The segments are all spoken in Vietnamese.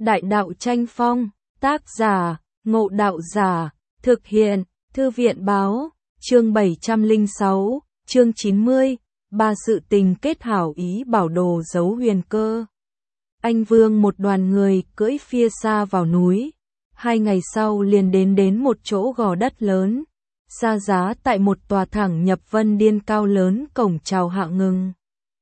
Đại đạo tranh phong, tác giả, Ngộ Đạo Giả, thực hiện, Thư viện báo, chương 706, chương 90, ba sự tình kết hảo ý bảo đồ giấu huyền cơ. Anh Vương một đoàn người cưỡi phía xa vào núi, 2 ngày sau liền đến một chỗ gò đất lớn, xa giá tại một tòa thẳng nhập vân điên cao lớn cổng chào hạ ngừng.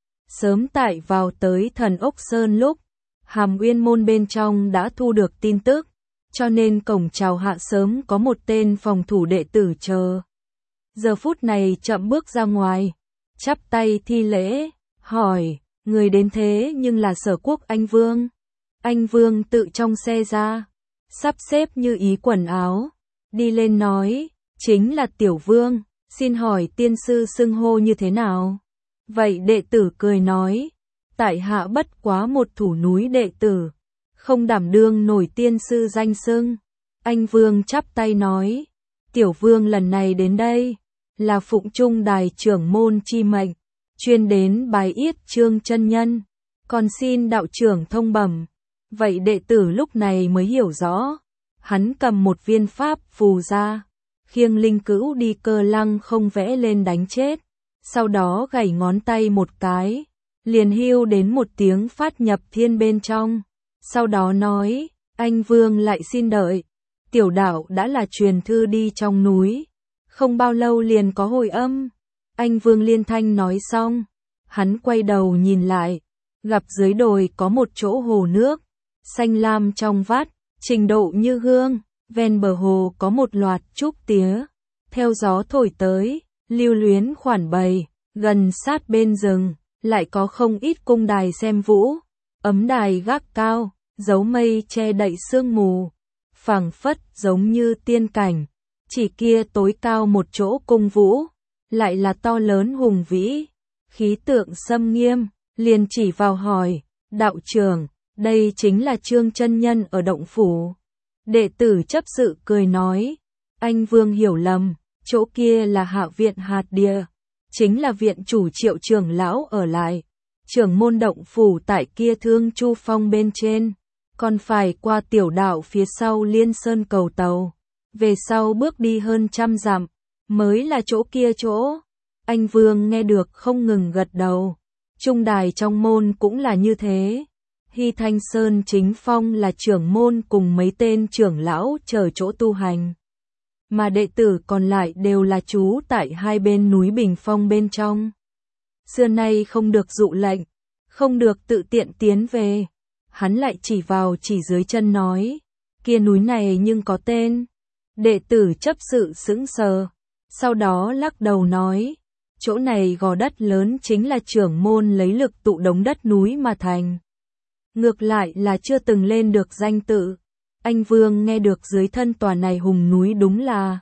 Sớm tại vào tới Thần Ốc Sơn lúc, Hàm Uyên môn bên trong đã thu được tin tức, cho nên cổng chào hạ sớm có một tên phòng thủ đệ tử chờ. Giờ phút này chậm bước ra ngoài, chắp tay thi lễ, hỏi, người đến thế nhưng là Sở Quốc Anh Vương. Anh Vương tự trong xe ra, sắp xếp như ý quần áo, đi lên nói, chính là Tiểu Vương, xin hỏi tiên sư xưng hô như thế nào? Vậy đệ tử cười nói, tại hạ bất quá một thủ núi đệ tử, không đảm đương nổi tiên sư danh xưng. Anh Vương chắp tay nói, Tiểu Vương lần này đến đây, là phụng trung đài trưởng môn chi mệnh, chuyên đến bái yết Trương chân nhân, còn xin đạo trưởng thông bẩm. Vậy đệ tử lúc này mới hiểu rõ, hắn cầm một viên pháp phù ra, khiêng linh cữu đi Cơ Lăng không vẽ lên đánh chết, sau đó gảy ngón tay một cái, liền hưu đến một tiếng phát nhập thiên bên trong, sau đó nói, anh Vương lại xin đợi, tiểu đạo đã là truyền thư đi trong núi, không bao lâu liền có hồi âm. Anh Vương liên thanh nói xong, hắn quay đầu nhìn lại, gặp dưới đồi có một chỗ hồ nước, xanh lam trong vắt, trình độ như gương, ven bờ hồ có một loạt trúc tía, theo gió thổi tới, lưu luyến khoản bày, gần sát bên rừng, lại có không ít cung đài xem vũ, ấm đài gác cao, dấu mây che đậy sương mù, phảng phất giống như tiên cảnh, chỉ kia tối cao một chỗ cung vũ, lại là to lớn hùng vĩ, khí tượng xâm nghiêm, liền chỉ vào hỏi, đạo trưởng, đây chính là Trương chân nhân ở động phủ. Đệ tử chấp sự cười nói, anh Vương hiểu lầm, chỗ kia là Hạ viện Hạt Địa, chính là viện chủ Triệu trưởng lão ở lại, trưởng môn động phủ tại kia Thương Chu Phong bên trên, còn phải qua tiểu đạo phía sau Liên Sơn cầu tàu, về sau bước đi hơn 100 dặm, mới là chỗ kia chỗ. Anh Vương nghe được không ngừng gật đầu, trung đài trong môn cũng là như thế. Hy Thanh Sơn chính phong là trưởng môn cùng mấy tên trưởng lão chờ chỗ tu hành, mà đệ tử còn lại đều là trú tại hai bên núi Bình Phong bên trong. Xưa nay không được dụ lệnh, không được tự tiện tiến về. Hắn lại chỉ vào chỉ dưới chân nói, kia núi này nhưng có tên. Đệ tử chấp sự sững sờ, sau đó lắc đầu nói, chỗ này gò đất lớn chính là trưởng môn lấy lực tụ đống đất núi mà thành. Ngược lại là chưa từng lên được danh tự. Anh Vương nghe được dưới thân tòa này hùng núi đúng là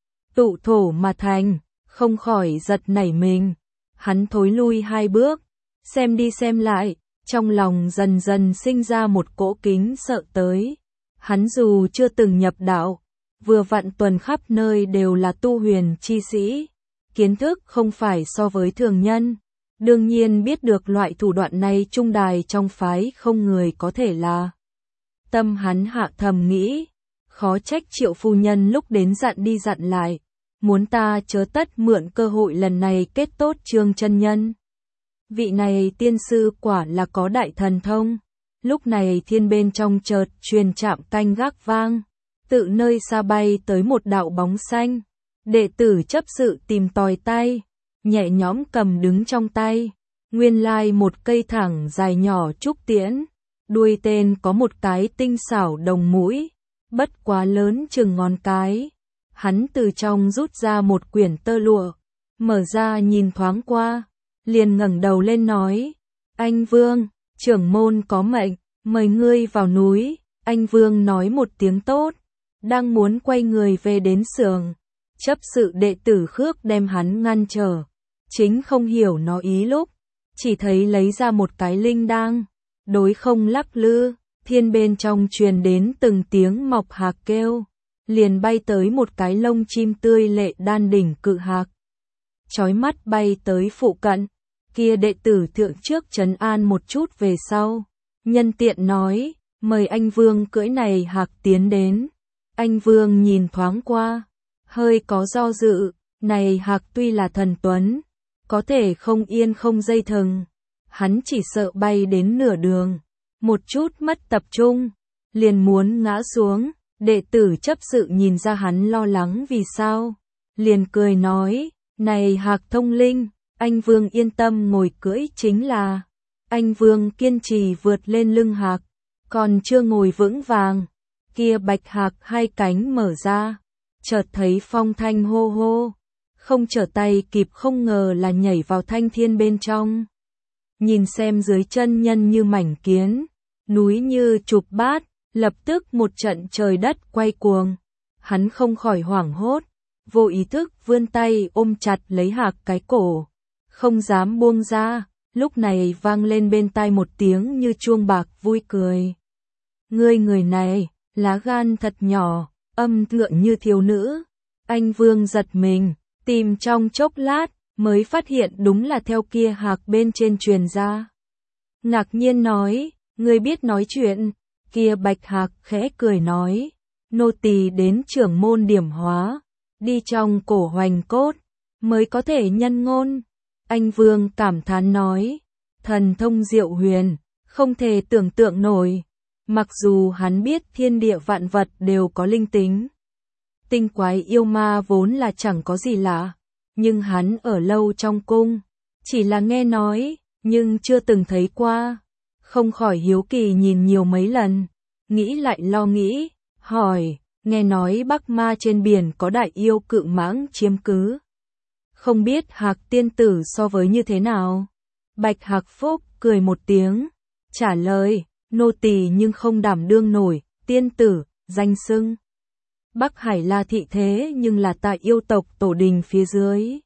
tụ thổ mà thành, không khỏi giật nảy mình. Hắn thối lui 2 bước, xem đi xem lại, trong lòng dần dần sinh ra một cỗ kính sợ tới. Hắn dù chưa từng nhập đạo, vừa vặn tuần khắp nơi đều là tu huyền chi sĩ, kiến thức không phải so với thường nhân. Đương nhiên biết được loại thủ đoạn này trung đài trong phái không người có thể là. Tâm hắn hạ thầm nghĩ, khó trách Triệu phu nhân lúc đến dặn đi dặn lại, muốn ta chớ tất mượn cơ hội lần này kết tốt Trương chân nhân. Vị này tiên sư quả là có đại thần thông. Lúc này thiên bên trong chợt truyền chạm canh gác vang, tự nơi xa bay tới một đạo bóng xanh. Đệ tử chấp sự tìm tòi tay, nhẹ nhõm cầm đứng trong tay, nguyên lai một cây thẳng dài nhỏ trúc tiễn, đuôi tên có một cái tinh xảo đồng mũi, bất quá lớn chừng ngón cái. Hắn từ trong rút ra một quyển tơ lụa, mở ra nhìn thoáng qua, liền ngẩng đầu lên nói, anh Vương, trưởng môn có mệnh, mời ngươi vào núi. Anh Vương nói một tiếng tốt, đang muốn quay người về đến xưởng. Chấp sự đệ tử Khước đem hắn ngăn trở, chính không hiểu nó ý lúc, chỉ thấy lấy ra một cái linh đang, đối không lắc lư, thiên bên trong truyền đến từng tiếng mọc hạc kêu, liền bay tới một cái lông chim tươi lệ đan đỉnh cự hạc, chói mắt bay tới phụ cận, kia đệ tử thượng trước trấn an một chút về sau, nhân tiện nói, mời anh Vương cưỡi này hạc tiến đến. Anh Vương nhìn thoáng qua, hơi có do dự, này hạc tuy là thần tuấn, có thể không yên không dây thừng, hắn chỉ sợ bay đến nửa đường, một chút mất tập trung, liền muốn ngã xuống. Đệ tử chấp sự nhìn ra hắn lo lắng vì sao, liền cười nói, này hạc thông linh, anh Vương yên tâm ngồi cưỡi chính là. Anh Vương kiên trì vượt lên lưng hạc, còn chưa ngồi vững vàng, kia bạch hạc hai cánh mở ra, chợt thấy phong thanh hô hô, không trở tay kịp không ngờ là nhảy vào thanh thiên bên trong. Nhìn xem dưới chân nhân như mảnh kiến, núi như chụp bát, lập tức một trận trời đất quay cuồng, hắn không khỏi hoảng hốt, vô ý thức vươn tay ôm chặt lấy hạc cái cổ, không dám buông ra. Lúc này vang lên bên tai một tiếng như chuông bạc vui cười. Ngươi người này, lá gan thật nhỏ, âm tựa như thiếu nữ. Anh Vương giật mình, tìm trong chốc lát, mới phát hiện đúng là theo kia hạc bên trên truyền ra. Ngạc nhiên nói, ngươi biết nói chuyện, kia bạch hạc khẽ cười nói, nô tỳ đến trưởng môn điểm hóa, đi trong cổ hoành cốt, mới có thể nhân ngôn. Anh Vương cảm thán nói, thần thông diệu huyền, không thể tưởng tượng nổi. Mặc dù hắn biết thiên địa vạn vật đều có linh tính, tinh quái yêu ma vốn là chẳng có gì lạ, nhưng hắn ở lâu trong cung, chỉ là nghe nói, nhưng chưa từng thấy qua. Không khỏi hiếu kỳ nhìn nhiều mấy lần, nghĩ lại lo nghĩ, hỏi, nghe nói Bắc Ma trên biển có đại yêu cự mãng chiếm cứ. Không biết Hạc tiên tử so với như thế nào? Bạch Hạc Phúc cười một tiếng, trả lời, nô tỳ nhưng không đảm đương nổi, tiên tử, danh xưng. Bắc Hải là thị thế nhưng là tại yêu tộc tổ đình phía dưới.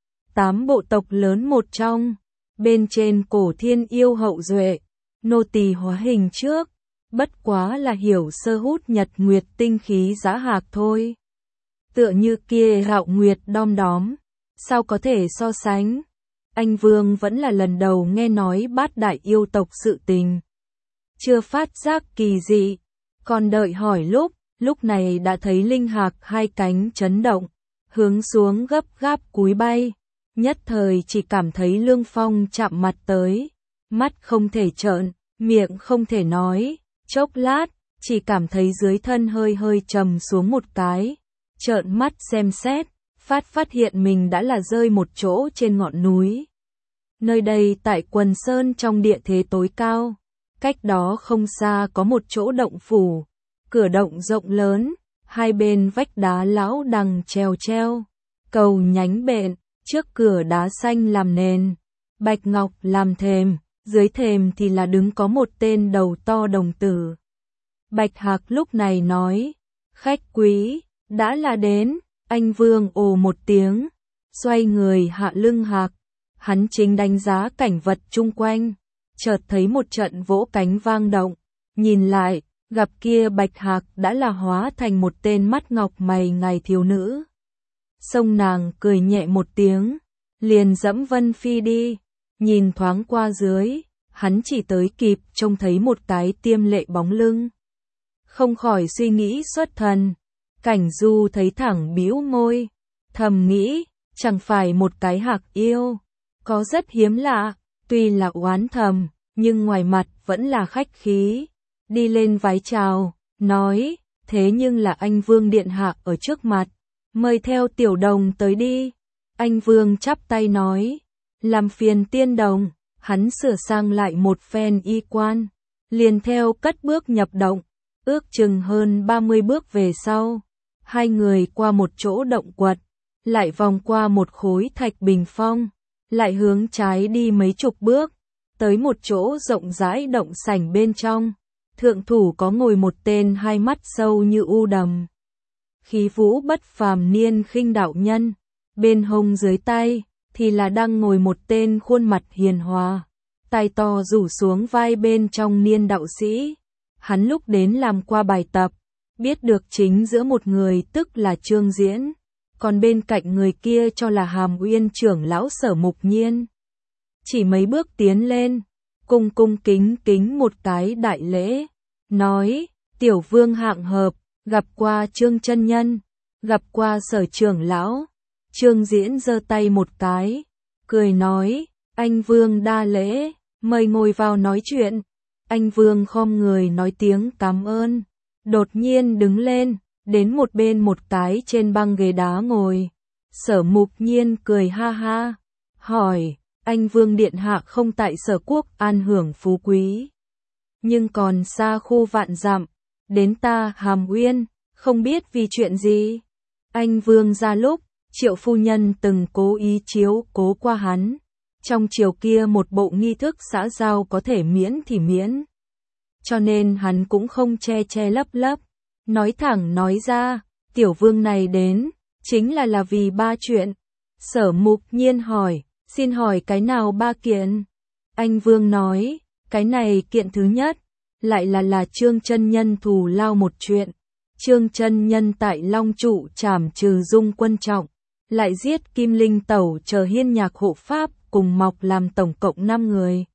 8 bộ tộc lớn một trong, bên trên cổ thiên yêu hậu duệ, nô tỳ hóa hình trước, bất quá là hiểu sơ hút nhật nguyệt tinh khí giá hạc thôi. Tựa như kia hạo nguyệt đom đóm, sao có thể so sánh? Anh Vương vẫn là lần đầu nghe nói bát đại yêu tộc sự tình. Chưa phát giác kỳ dị, còn đợi hỏi lúc này đã thấy linh hạc hai cánh chấn động, hướng xuống gấp gáp cúi bay, nhất thời chỉ cảm thấy lương phong chạm mặt tới, mắt không thể trợn, miệng không thể nói, chốc lát, chỉ cảm thấy dưới thân hơi hơi trầm xuống một cái, trợn mắt xem xét, phát hiện mình đã là rơi một chỗ trên ngọn núi. Nơi đây tại quần sơn trong địa thế tối cao, cách đó không xa có một chỗ động phủ, cửa động rộng lớn, hai bên vách đá lão đằng treo, cầu nhánh bện, trước cửa đá xanh làm nền, bạch ngọc làm thềm, dưới thềm thì là đứng có một tên đầu to đồng tử. Bạch Hạc lúc này nói, khách quý, đã là đến. Anh Vương ồ một tiếng, xoay người hạ lưng hạc, hắn chính đánh giá cảnh vật chung quanh, chợt thấy một trận vỗ cánh vang động, nhìn lại, gặp kia bạch hạc đã là hóa thành một tên mắt ngọc mày ngài thiếu nữ. Sông nàng cười nhẹ một tiếng, liền dẫm Vân Phi đi, nhìn thoáng qua dưới, hắn chỉ tới kịp trông thấy một cái tiêm lệ bóng lưng. Không khỏi suy nghĩ xuất thần. Cảnh Du thấy thẳng bĩu môi, thầm nghĩ, chẳng phải một cái hạc yêu, có rất hiếm lạ, tuy là oán thầm, nhưng ngoài mặt vẫn là khách khí, đi lên vái chào, nói, thế nhưng là anh Vương điện hạ ở trước mặt, mời theo tiểu đồng tới đi. Anh Vương chắp tay nói, làm phiền tiên đồng, hắn sửa sang lại một phen y quan, liền theo cất bước nhập động, ước chừng hơn 30 bước về sau. Hai người qua một chỗ động quật, lại vòng qua một khối thạch bình phong, lại hướng trái đi mấy chục bước, tới một chỗ rộng rãi động sảnh bên trong. Thượng thủ có ngồi một tên hai mắt sâu như u đầm, khí vũ bất phàm niên khinh đạo nhân, bên hông dưới tay thì là đang ngồi một tên khuôn mặt hiền hòa, tay to rủ xuống vai bên trong niên đạo sĩ. Hắn lúc đến làm qua bài tập, biết được chính giữa một người tức là Trương Diễn, còn bên cạnh người kia cho là Hàm Uyên trưởng lão Sở Mục Nhiên. Chỉ mấy bước tiến lên, cung kính một cái đại lễ, nói, tiểu vương hạng hợp, gặp qua Trương chân nhân, gặp qua Sở trưởng lão. Trương Diễn giơ tay một cái, cười nói, anh Vương đa lễ, mời ngồi vào nói chuyện. Anh Vương khom người nói tiếng cảm ơn, đột nhiên đứng lên, đến một bên một cái trên băng ghế đá ngồi. Sở Mục Nhiên cười ha ha, hỏi, anh Vương điện hạ không tại Sở Quốc an hưởng phú quý, nhưng còn xa khu vạn dặm, đến ta Hàm Uyên, không biết vì chuyện gì. Anh Vương ra lúc, Triệu phu nhân từng cố ý chiếu cố qua hắn, trong triều kia một bộ nghi thức xã giao có thể miễn thì miễn. Cho nên hắn cũng không che che lấp lấp, nói thẳng nói ra, tiểu vương này đến, chính là vì ba chuyện. Sở Mục Nhiên hỏi, xin hỏi cái nào ba kiện? Anh Vương nói, cái này kiện thứ nhất, lại là Trương chân nhân thù lao một chuyện. Trương chân nhân tại Long Trụ trảm trừ Dung Quân Trọng, lại giết Kim Linh Tẩu chờ Hiên Nhạc hộ pháp cùng mọc làm tổng cộng 5 người.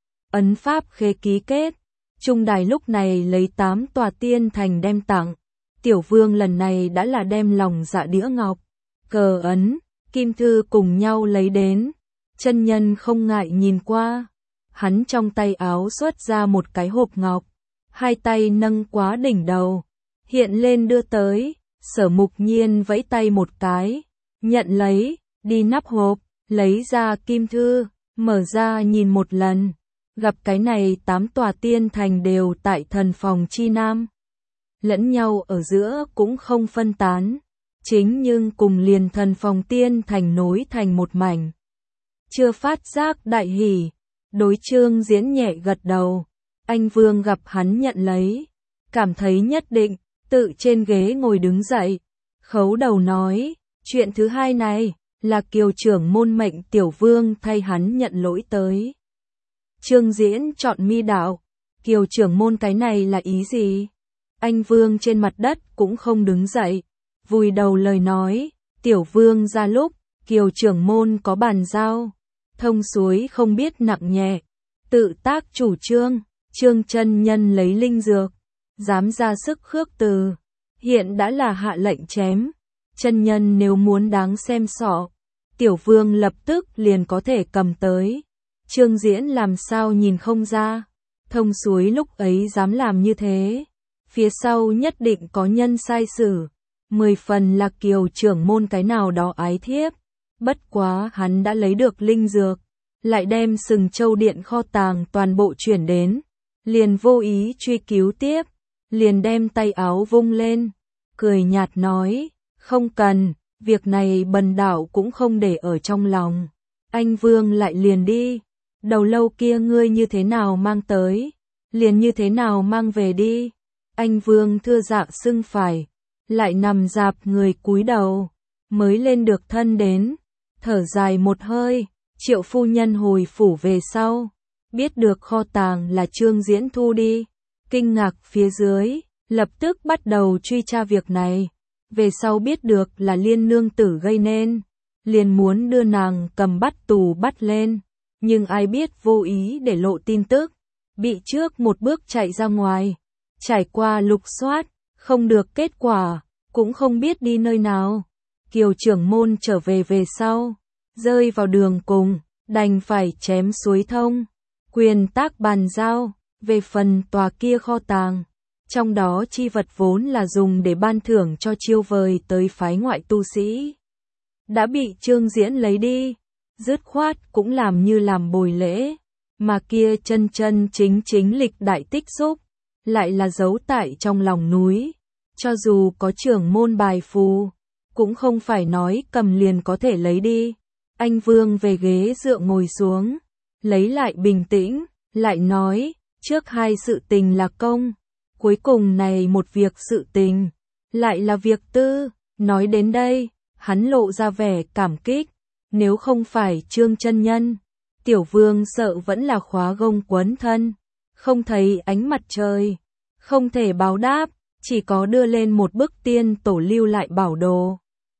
Ấn pháp khế ký kết, Trung Đài lúc này lấy 8 tòa tiên thành đem tặng. Tiểu vương lần này đã là đem lòng dạ đĩa ngọc, cờ ấn, kim thư cùng nhau lấy đến. Chân nhân không ngại nhìn qua, hắn trong tay áo xuất ra một cái hộp ngọc, hai tay nâng quá đỉnh đầu, hiện lên đưa tới. Sở Mục Nhiên vẫy tay một cái, nhận lấy, đi nắp hộp, lấy ra kim thư, mở ra nhìn một lần, gặp cái này 8 tòa tiên thành đều tại thần phòng chi nam, lẫn nhau ở giữa cũng không phân tán, chính nhưng cùng liền thần phòng tiên thành nối thành một mảnh. Chưa phát giác đại hỉ, đối Trương Diễn nhẹ gật đầu. Anh Vương gặp hắn nhận lấy, cảm thấy nhất định, tự trên ghế ngồi đứng dậy, khấu đầu nói, chuyện thứ hai này, là Kiều trưởng môn mệnh tiểu vương thay hắn nhận lỗi tới. Trương Diễn chọn mi đạo, Kiều trưởng môn cái này là ý gì? Anh Vương trên mặt đất cũng không đứng dậy, vùi đầu lời nói, tiểu vương ra lúc, Kiều trưởng môn có bàn giao, thông suối không biết nặng nhẹ, tự tác chủ trương, Trương chân nhân lấy linh dược, dám ra sức khước từ, hiện đã là hạ lệnh chém, chân nhân nếu muốn đáng xem sọ, tiểu vương lập tức liền có thể cầm tới. Trương Diễn làm sao nhìn không ra, thông suối lúc ấy dám làm như thế, phía sau nhất định có nhân sai sử, 10 phần là Kiều trưởng môn cái nào đó ái thiếp, bất quá hắn đã lấy được linh dược, lại đem Sừng Châu Điện kho tàng toàn bộ chuyển đến, liền vô ý truy cứu tiếp, liền đem tay áo vung lên, cười nhạt nói, không cần, việc này bần đạo cũng không để ở trong lòng. Anh Vương lại liền đi, đầu lâu kia ngươi như thế nào mang tới, liền như thế nào mang về đi. Anh Vương thưa dạ xưng phải, lại nằm dạp người cúi đầu, mới lên được thân đến, thở dài một hơi. Triệu phu nhân hồi phủ về sau, biết được kho tàng là Trương Diễn thu đi, kinh ngạc phía dưới, lập tức bắt đầu truy tra việc này. Về sau biết được là Liên nương tử gây nên, liền muốn đưa nàng cầm bắt tù bắt lên, nhưng ai biết vô ý để lộ tin tức, bị trước một bước chạy ra ngoài, trải qua lục soát, không được kết quả, cũng không biết đi nơi nào. Kiều trưởng môn trở về sau, rơi vào đường cùng, đành phải chém suối thông, quyền tác bàn giao, về phần tòa kia kho tàng, trong đó chi vật vốn là dùng để ban thưởng cho chiêu vời tới phái ngoại tu sĩ, đã bị Trương Diễn lấy đi, dứt khoát cũng làm như làm bồi lễ, mà kia chân chính lịch đại tích xúc, lại là giấu tại trong lòng núi, cho dù có trưởng môn bài phù, cũng không phải nói cầm liền có thể lấy đi. Anh Vương về ghế dựa ngồi xuống, lấy lại bình tĩnh, lại nói, trước hai sự tình là công, cuối cùng này một việc sự tình, lại là việc tư. Nói đến đây, hắn lộ ra vẻ cảm kích, nếu không phải Trương chân nhân, tiểu vương sợ vẫn là khóa gông quấn thân, không thấy ánh mặt trời, không thể báo đáp, chỉ có đưa lên một bức tiên tổ lưu lại bảo đồ.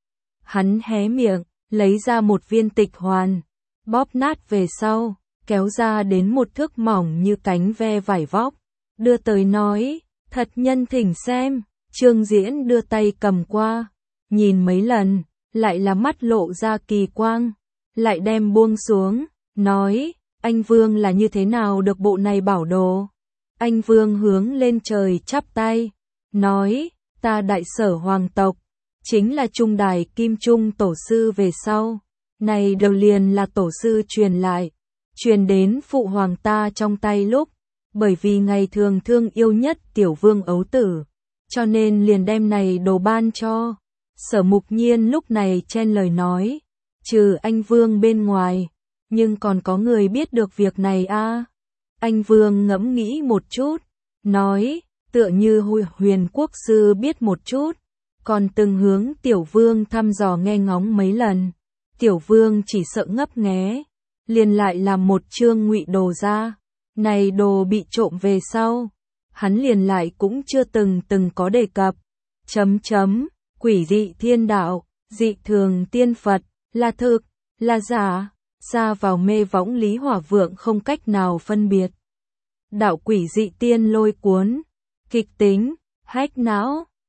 Hắn hé miệng, lấy ra một viên tịch hoàn, bóp nát về sau, kéo ra đến một thước mỏng như cánh ve vải vóc, đưa tới nói, Thật nhân thỉnh xem, Trương Diễn đưa tay cầm qua, nhìn mấy lần, lại là mắt lộ ra kỳ quang, lại đem buông xuống, nói, anh Vương là như thế nào được bộ này bảo đồ? Anh Vương hướng lên trời chắp tay, nói, ta đại sở hoàng tộc, chính là trung đài kim trung tổ sư về sau, này đầu liền là tổ sư truyền lại, truyền đến phụ hoàng ta trong tay lúc, bởi vì ngày thường thương yêu nhất tiểu vương ấu tử, cho nên liền đem này đồ ban cho. Sở Mục Nhiên lúc này chen lời nói, trừ anh Vương bên ngoài, nhưng còn có người biết được việc này a. Anh Vương ngẫm nghĩ một chút, nói, tựa như Huyền Quốc sư biết một chút, còn từng hướng Tiểu Vương thăm dò nghe ngóng mấy lần. Tiểu Vương chỉ sợ ngấp nghé, liền lại làm một chương ngụy đồ ra. Này đồ bị trộm về sau, hắn liền lại cũng chưa từng có đề cập. Quỷ dị thiên đạo, dị thường tiên Phật, là thực, là giả, ra vào mê võng Lý Hỏa Vượng không cách nào phân biệt. Đạo quỷ dị tiên lôi cuốn, kịch tính, hách não,